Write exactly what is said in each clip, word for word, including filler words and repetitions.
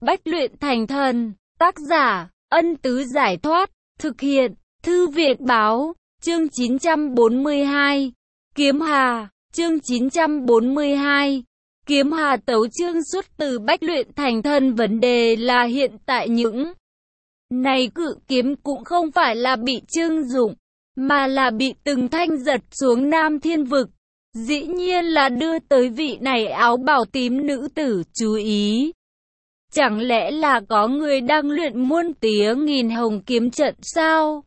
Bách luyện thành thần. Tác giả, Ân Tứ Giải Thoát. Thực hiện, Thư viện báo. Chương chín trăm bốn mươi hai. Kiếm Hà. Chương chín trăm bốn mươi hai. Kiếm Hà tấu chương xuất từ Bách luyện thành thần. Vấn đề là hiện tại những này cự kiếm cũng không phải là bị trưng dụng, mà là bị từng thanh giật xuống Nam Thiên Vực. Dĩ nhiên là đưa tới vị này áo bào tím nữ tử chú ý. Chẳng lẽ là có người đang luyện muôn tía nghìn hồng kiếm trận sao?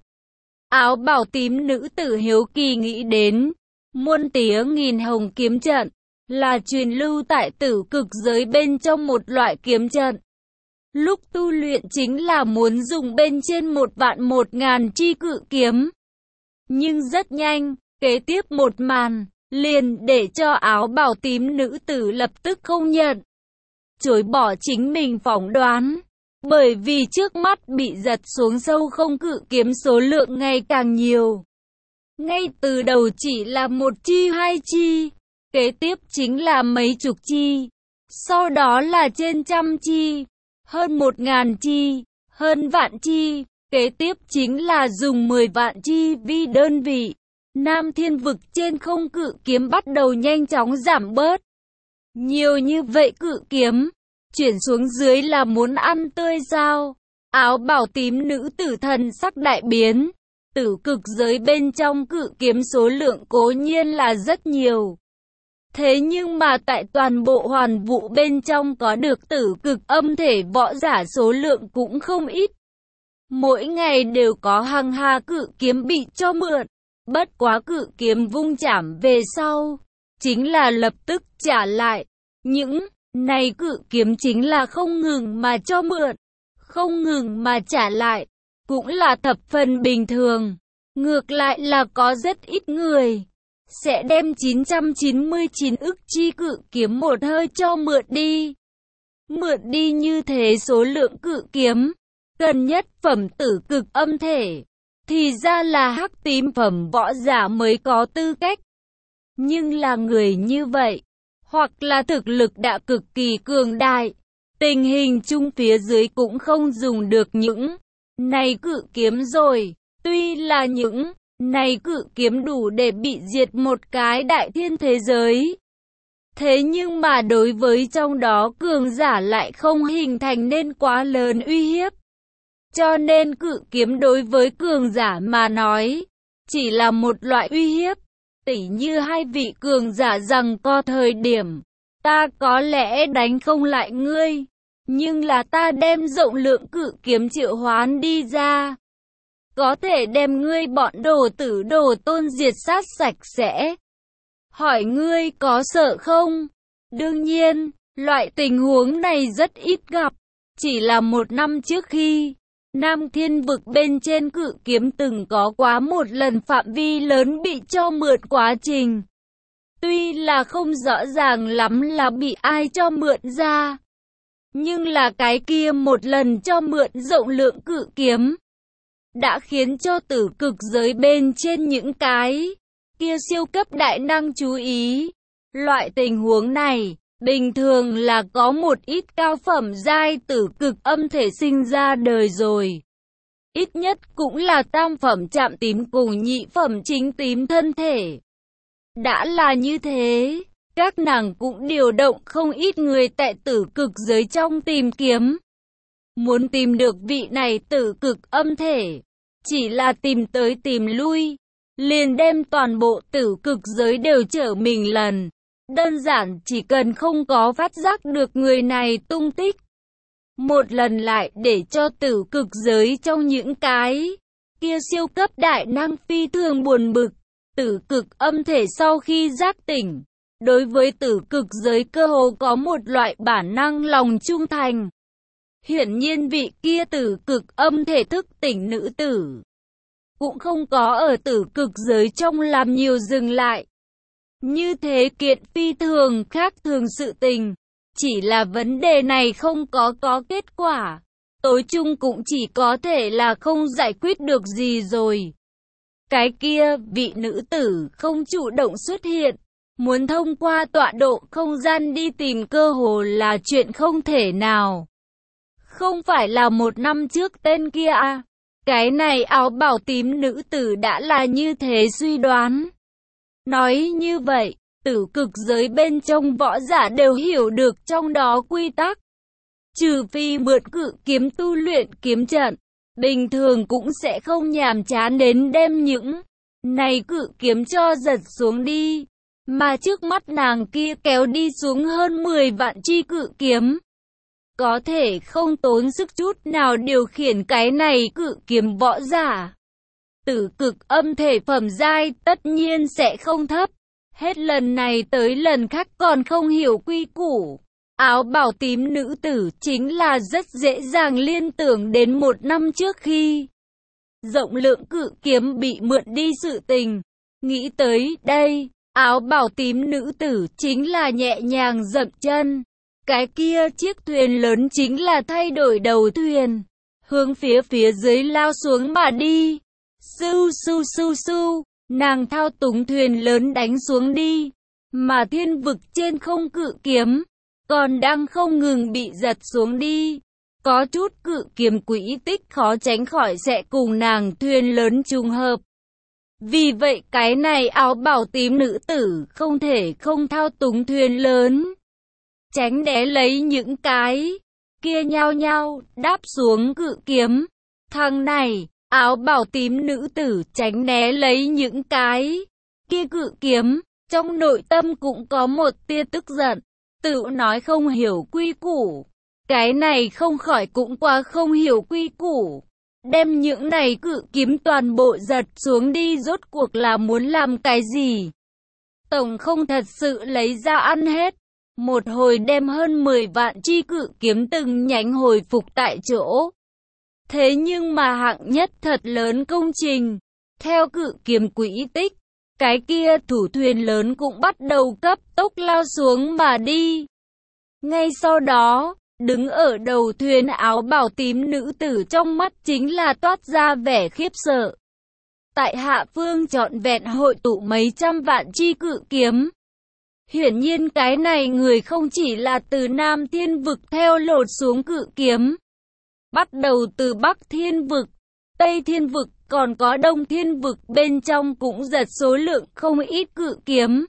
Áo bào tím nữ tử hiếu kỳ nghĩ đến. Muôn tía nghìn hồng kiếm trận là truyền lưu tại tử cực giới bên trong một loại kiếm trận. Lúc tu luyện chính là muốn dùng bên trên một vạn một ngàn chi cự kiếm. Nhưng rất nhanh, kế tiếp một màn, liền để cho áo bào tím nữ tử lập tức không nhận. Chối bỏ chính mình phỏng đoán. Bởi vì trước mắt bị giật xuống sâu không cự kiếm số lượng ngày càng nhiều. Ngay từ đầu chỉ là một chi hai chi. Kế tiếp chính là mấy chục chi. Sau đó là trên trăm chi. Hơn một ngàn chi. Hơn vạn chi. Kế tiếp chính là dùng mười vạn chi vi đơn vị. Nam Thiên Vực trên không cự kiếm bắt đầu nhanh chóng giảm bớt. Nhiều như vậy cự kiếm, chuyển xuống dưới là muốn ăn tươi sao? Áo bào tím nữ tử thần sắc đại biến. Tử cực giới bên trong cự kiếm số lượng cố nhiên là rất nhiều. Thế nhưng mà tại toàn bộ hoàn vũ bên trong có được tử cực âm thể võ giả số lượng cũng không ít. Mỗi ngày đều có hàng hà cự kiếm bị cho mượn. Bất quá cự kiếm vung chảm về sau, chính là lập tức trả lại. Những này cự kiếm chính là không ngừng mà cho mượn, không ngừng mà trả lại, cũng là thập phần bình thường. Ngược lại là có rất ít người sẽ đem chín trăm chín mươi chín ức chi cự kiếm một hơi cho mượn đi. Mượn đi như thế số lượng cự kiếm, gần nhất phẩm tử cực âm thể, thì ra là hắc tím phẩm võ giả mới có tư cách. Nhưng là người như vậy, hoặc là thực lực đã cực kỳ cường đại, tình hình chung phía dưới cũng không dùng được những này cự kiếm rồi. Tuy là những này cự kiếm đủ để bị diệt một cái đại thiên thế giới, thế nhưng mà đối với trong đó cường giả lại không hình thành nên quá lớn uy hiếp. Cho nên cự kiếm đối với cường giả mà nói, chỉ là một loại uy hiếp. Tỉ như hai vị cường giả rằng có thời điểm, ta có lẽ đánh không lại ngươi, nhưng là ta đem rộng lượng cự kiếm triệu hoán đi ra, có thể đem ngươi bọn đồ tử đồ tôn diệt sát sạch sẽ. Hỏi ngươi có sợ không? Đương nhiên, loại tình huống này rất ít gặp. Chỉ là một năm trước khi Nam Thiên Vực bên trên cự kiếm từng có quá một lần phạm vi lớn bị cho mượn quá trình. Tuy là không rõ ràng lắm là bị ai cho mượn ra, nhưng là cái kia một lần cho mượn rộng lượng cự kiếm đã khiến cho tử cực giới bên trên những cái kia siêu cấp đại năng chú ý. Loại tình huống này, bình thường là có một ít cao phẩm giai tử cực âm thể sinh ra đời rồi. Ít nhất cũng là tam phẩm chạm tím cùng nhị phẩm chính tím thân thể. Đã là như thế, các nàng cũng điều động không ít người tại tử cực giới trong tìm kiếm. Muốn tìm được vị này tử cực âm thể, chỉ là tìm tới tìm lui, liền đem toàn bộ tử cực giới đều trở mình lần. Đơn giản chỉ cần không có phát giác được người này tung tích, một lần lại để cho tử cực giới trong những cái kia siêu cấp đại năng phi thường buồn bực. Tử cực âm thể sau khi giác tỉnh, đối với tử cực giới cơ hồ có một loại bản năng lòng trung thành. Hiển nhiên vị kia tử cực âm thể thức tỉnh nữ tử cũng không có ở tử cực giới trong làm nhiều dừng lại. Như thế kiện phi thường khác thường sự tình, chỉ là vấn đề này không có có kết quả, tối chung cũng chỉ có thể là không giải quyết được gì rồi. Cái kia, vị nữ tử không chủ động xuất hiện, muốn thông qua tọa độ không gian đi tìm cơ hồ là chuyện không thể nào. Không phải là một năm trước tên kia à? Cái này áo bào tím nữ tử đã là như thế suy đoán. Nói như vậy, tử cực giới bên trong võ giả đều hiểu được trong đó quy tắc. Trừ phi mượn cự kiếm tu luyện kiếm trận, bình thường cũng sẽ không nhàm chán đến đem những này cự kiếm cho giật xuống đi. Mà trước mắt nàng kia kéo đi xuống hơn mười vạn chi cự kiếm. Có thể không tốn sức chút nào điều khiển cái này cự kiếm võ giả. Tử cực âm thể phẩm giai tất nhiên sẽ không thấp. Hết lần này tới lần khác còn không hiểu quy củ. Áo bào tím nữ tử chính là rất dễ dàng liên tưởng đến một năm trước khi rộng lượng cự kiếm bị mượn đi sự tình. Nghĩ tới đây, áo bào tím nữ tử chính là nhẹ nhàng dậm chân. Cái kia chiếc thuyền lớn chính là thay đổi đầu thuyền, hướng phía phía dưới lao xuống mà đi. Su su su su, nàng thao túng thuyền lớn đánh xuống đi, mà thiên vực trên không cự kiếm còn đang không ngừng bị giật xuống đi. Có chút cự kiếm quỹ tích khó tránh khỏi sẽ cùng nàng thuyền lớn trùng hợp. Vì vậy cái này áo bào tím nữ tử không thể không thao túng thuyền lớn, tránh né lấy những cái kia nhao nhao đáp xuống cự kiếm. Thằng này, áo bào tím nữ tử tránh né lấy những cái kia cự kiếm, trong nội tâm cũng có một tia tức giận, tự nói không hiểu quy củ. Cái này không khỏi cũng quá không hiểu quy củ. Đem những này cự kiếm toàn bộ giật xuống đi rốt cuộc là muốn làm cái gì? Tổng không thật sự lấy ra ăn hết. Một hồi đem hơn mười vạn chi cự kiếm từng nhánh hồi phục tại chỗ. Thế nhưng mà hạng nhất thật lớn công trình. Theo cự kiếm quỹ tích, cái kia thủ thuyền lớn cũng bắt đầu cấp tốc lao xuống mà đi. Ngay sau đó, đứng ở đầu thuyền áo bào tím nữ tử trong mắt chính là toát ra vẻ khiếp sợ. Tại hạ phương trọn vẹn hội tụ mấy trăm vạn chi cự kiếm. Hiển nhiên cái này người không chỉ là từ Nam Thiên Vực theo lột xuống cự kiếm. Bắt đầu từ Bắc Thiên Vực, Tây Thiên Vực, còn có Đông Thiên Vực bên trong cũng giật số lượng không ít cự kiếm.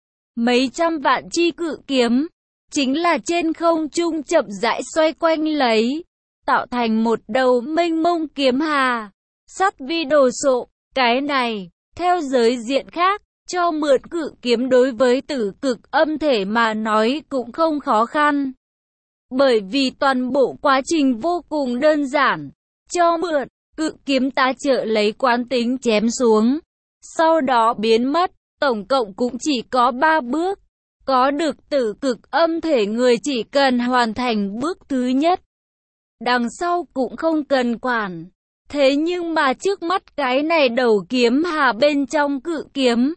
Mấy trăm vạn chi cự kiếm, chính là trên không trung chậm rãi xoay quanh lấy, tạo thành một đầu mênh mông kiếm hà, sắt vi đồ sộ. Cái này, theo giới diện khác, cho mượn cự kiếm đối với tử cực âm thể mà nói cũng không khó khăn. Bởi vì toàn bộ quá trình vô cùng đơn giản, cho mượn, cự kiếm tá trợ lấy quán tính chém xuống, sau đó biến mất, tổng cộng cũng chỉ có ba bước. Có được tử cực âm thể người chỉ cần hoàn thành bước thứ nhất, đằng sau cũng không cần quản. Thế nhưng mà trước mắt cái này đầu kiếm hà bên trong cự kiếm,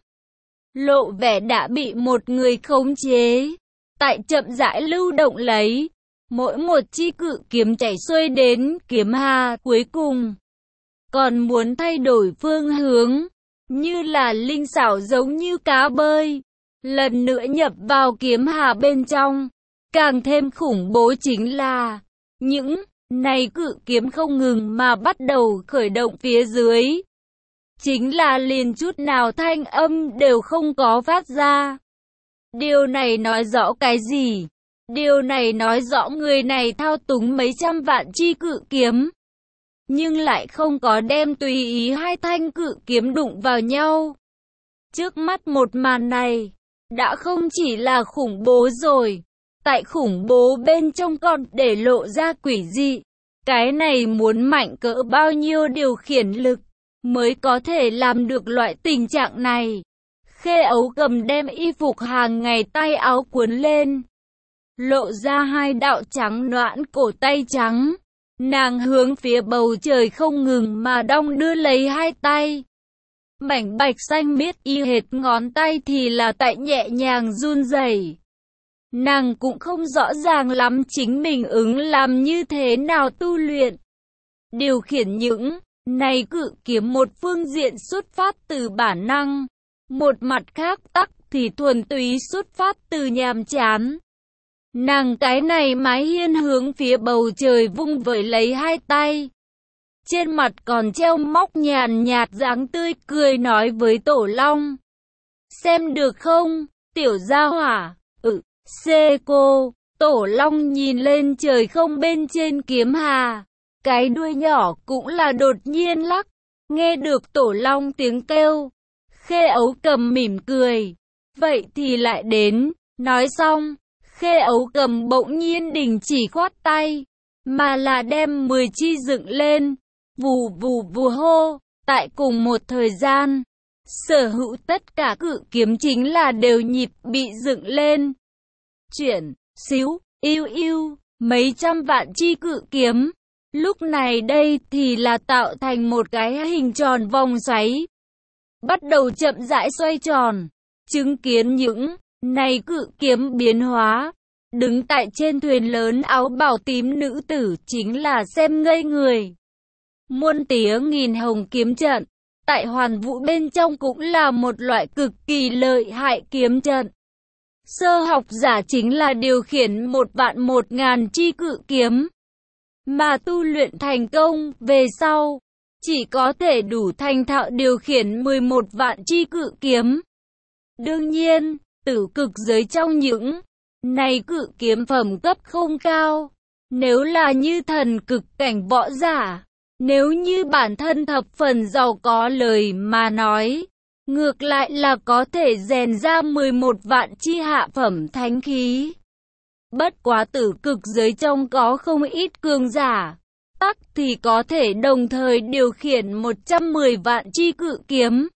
lộ vẻ đã bị một người khống chế, tại chậm rãi lưu động lấy, mỗi một chi cự kiếm chảy xuôi đến kiếm hà cuối cùng, còn muốn thay đổi phương hướng, như là linh xảo giống như cá bơi, lần nữa nhập vào kiếm hà bên trong. Càng thêm khủng bố chính là, những này cự kiếm không ngừng mà bắt đầu khởi động phía dưới. Chính là liền chút nào thanh âm đều không có phát ra. Điều này nói rõ cái gì? Điều này nói rõ người này thao túng mấy trăm vạn chi cự kiếm, nhưng lại không có đem tùy ý hai thanh cự kiếm đụng vào nhau. Trước mắt một màn này, đã không chỉ là khủng bố rồi, tại khủng bố bên trong còn để lộ ra quỷ dị. Cái này muốn mạnh cỡ bao nhiêu điều khiển lực mới có thể làm được loại tình trạng này. Khê Ấu Cầm đem y phục hàng ngày tay áo cuốn lên, lộ ra hai đạo trắng nõn cổ tay trắng. Nàng hướng phía bầu trời không ngừng mà đong đưa lấy hai tay. Mảnh bạch xanh biếc y hệt ngón tay thì là tại nhẹ nhàng run rẩy. Nàng cũng không rõ ràng lắm chính mình ứng làm như thế nào tu luyện. Điều khiển những này cự kiếm một phương diện xuất phát từ bản năng, một mặt khác tắc thì thuần túy xuất phát từ nhàm chán. Nàng cái này mái hiên hướng phía bầu trời vung vẩy lấy hai tay. Trên mặt còn treo móc nhàn nhạt dáng tươi cười nói với Tổ Long. Xem được không, tiểu gia hỏa? Ừ, xê cô. Tổ Long nhìn lên trời không bên trên kiếm hà. Cái đuôi nhỏ cũng là đột nhiên lắc. Nghe được Tổ Long tiếng kêu. Khê Ấu Cầm mỉm cười. Vậy thì lại đến. Nói xong, Khê Ấu Cầm bỗng nhiên đình chỉ khoát tay. Mà là đem mười chi dựng lên. Vù vù vù hô. Tại cùng một thời gian, sở hữu tất cả cự kiếm chính là đều nhịp bị dựng lên. Chuyển, xíu, yêu yêu, mấy trăm vạn chi cự kiếm. Lúc này đây thì là tạo thành một cái hình tròn vòng xoáy. Bắt đầu chậm rãi xoay tròn. Chứng kiến những này cự kiếm biến hóa. Đứng tại trên thuyền lớn áo bào tím nữ tử chính là xem ngây người. Muôn tía nghìn hồng kiếm trận. Tại Hoàn Vũ bên trong cũng là một loại cực kỳ lợi hại kiếm trận. Sơ học giả chính là điều khiển một vạn một ngàn chi cự kiếm. Mà tu luyện thành công về sau, chỉ có thể đủ thành thạo điều khiển mười một vạn chi cự kiếm. Đương nhiên, tử cực giới trong những này cự kiếm phẩm cấp không cao. Nếu là như thần cực cảnh võ giả, nếu như bản thân thập phần giàu có lời mà nói, ngược lại là có thể rèn ra mười một vạn chi hạ phẩm thánh khí. Bất quá tử cực giới trong có không ít cường giả, tắc thì có thể đồng thời điều khiển một trăm mười vạn chi cự kiếm.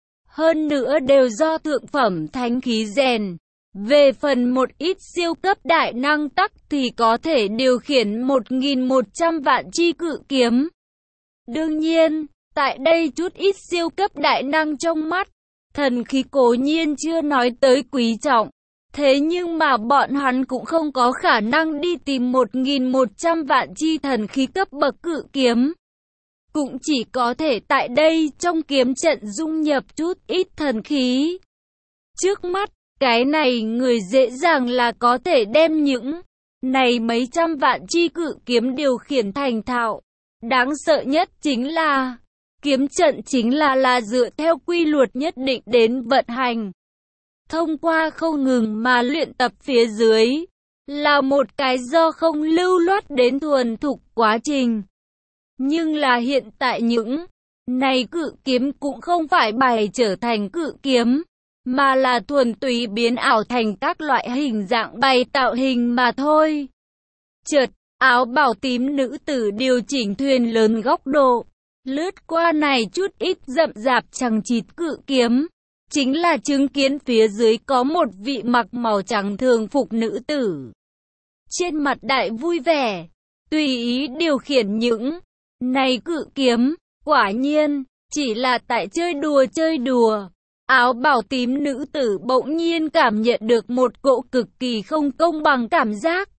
Hơn nữa đều do thượng phẩm thánh khí rèn. Về phần một ít siêu cấp đại năng tắc thì có thể điều khiển một nghìn một trăm vạn chi cự kiếm. Đương nhiên, tại đây chút ít siêu cấp đại năng trong mắt, thần khí cố nhiên chưa nói tới quý trọng. Thế nhưng mà bọn hắn cũng không có khả năng đi tìm một nghìn một trăm vạn chi thần khí cấp bậc cự kiếm. Cũng chỉ có thể tại đây trong kiếm trận dung nhập chút ít thần khí. Trước mắt, cái này người dễ dàng là có thể đem những này mấy trăm vạn chi cự kiếm điều khiển thành thạo. Đáng sợ nhất chính là, kiếm trận chính là là dựa theo quy luật nhất định đến vận hành. Thông qua không ngừng mà luyện tập phía dưới, là một cái do không lưu loát đến thuần thục quá trình. Nhưng là hiện tại những này cự kiếm cũng không phải bày trở thành cự kiếm, mà là thuần túy biến ảo thành các loại hình dạng bày tạo hình mà thôi. Chợt, áo bào tím nữ tử điều chỉnh thuyền lớn góc độ, lướt qua này chút ít rậm rạp chằng chịt cự kiếm. Chính là chứng kiến phía dưới có một vị mặc màu trắng thường phục nữ tử. Trên mặt đại vui vẻ, tùy ý điều khiển những này cự kiếm, quả nhiên, chỉ là tại chơi đùa chơi đùa. Áo bào tím nữ tử bỗng nhiên cảm nhận được một cỗ cực kỳ không công bằng cảm giác.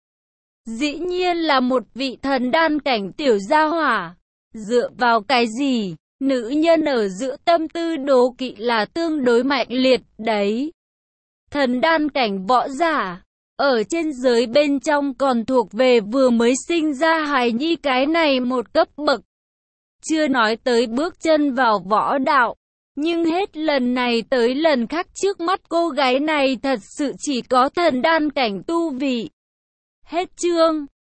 Dĩ nhiên là một vị thần đan cảnh tiểu gia hỏa. Dựa vào cái gì? Nữ nhân ở giữa tâm tư đố kỵ là tương đối mạnh liệt đấy. Thần đan cảnh võ giả, ở trên giới bên trong còn thuộc về vừa mới sinh ra hài nhi cái này một cấp bậc. Chưa nói tới bước chân vào võ đạo, nhưng hết lần này tới lần khác trước mắt cô gái này thật sự chỉ có thần đan cảnh tu vị. Hết chương.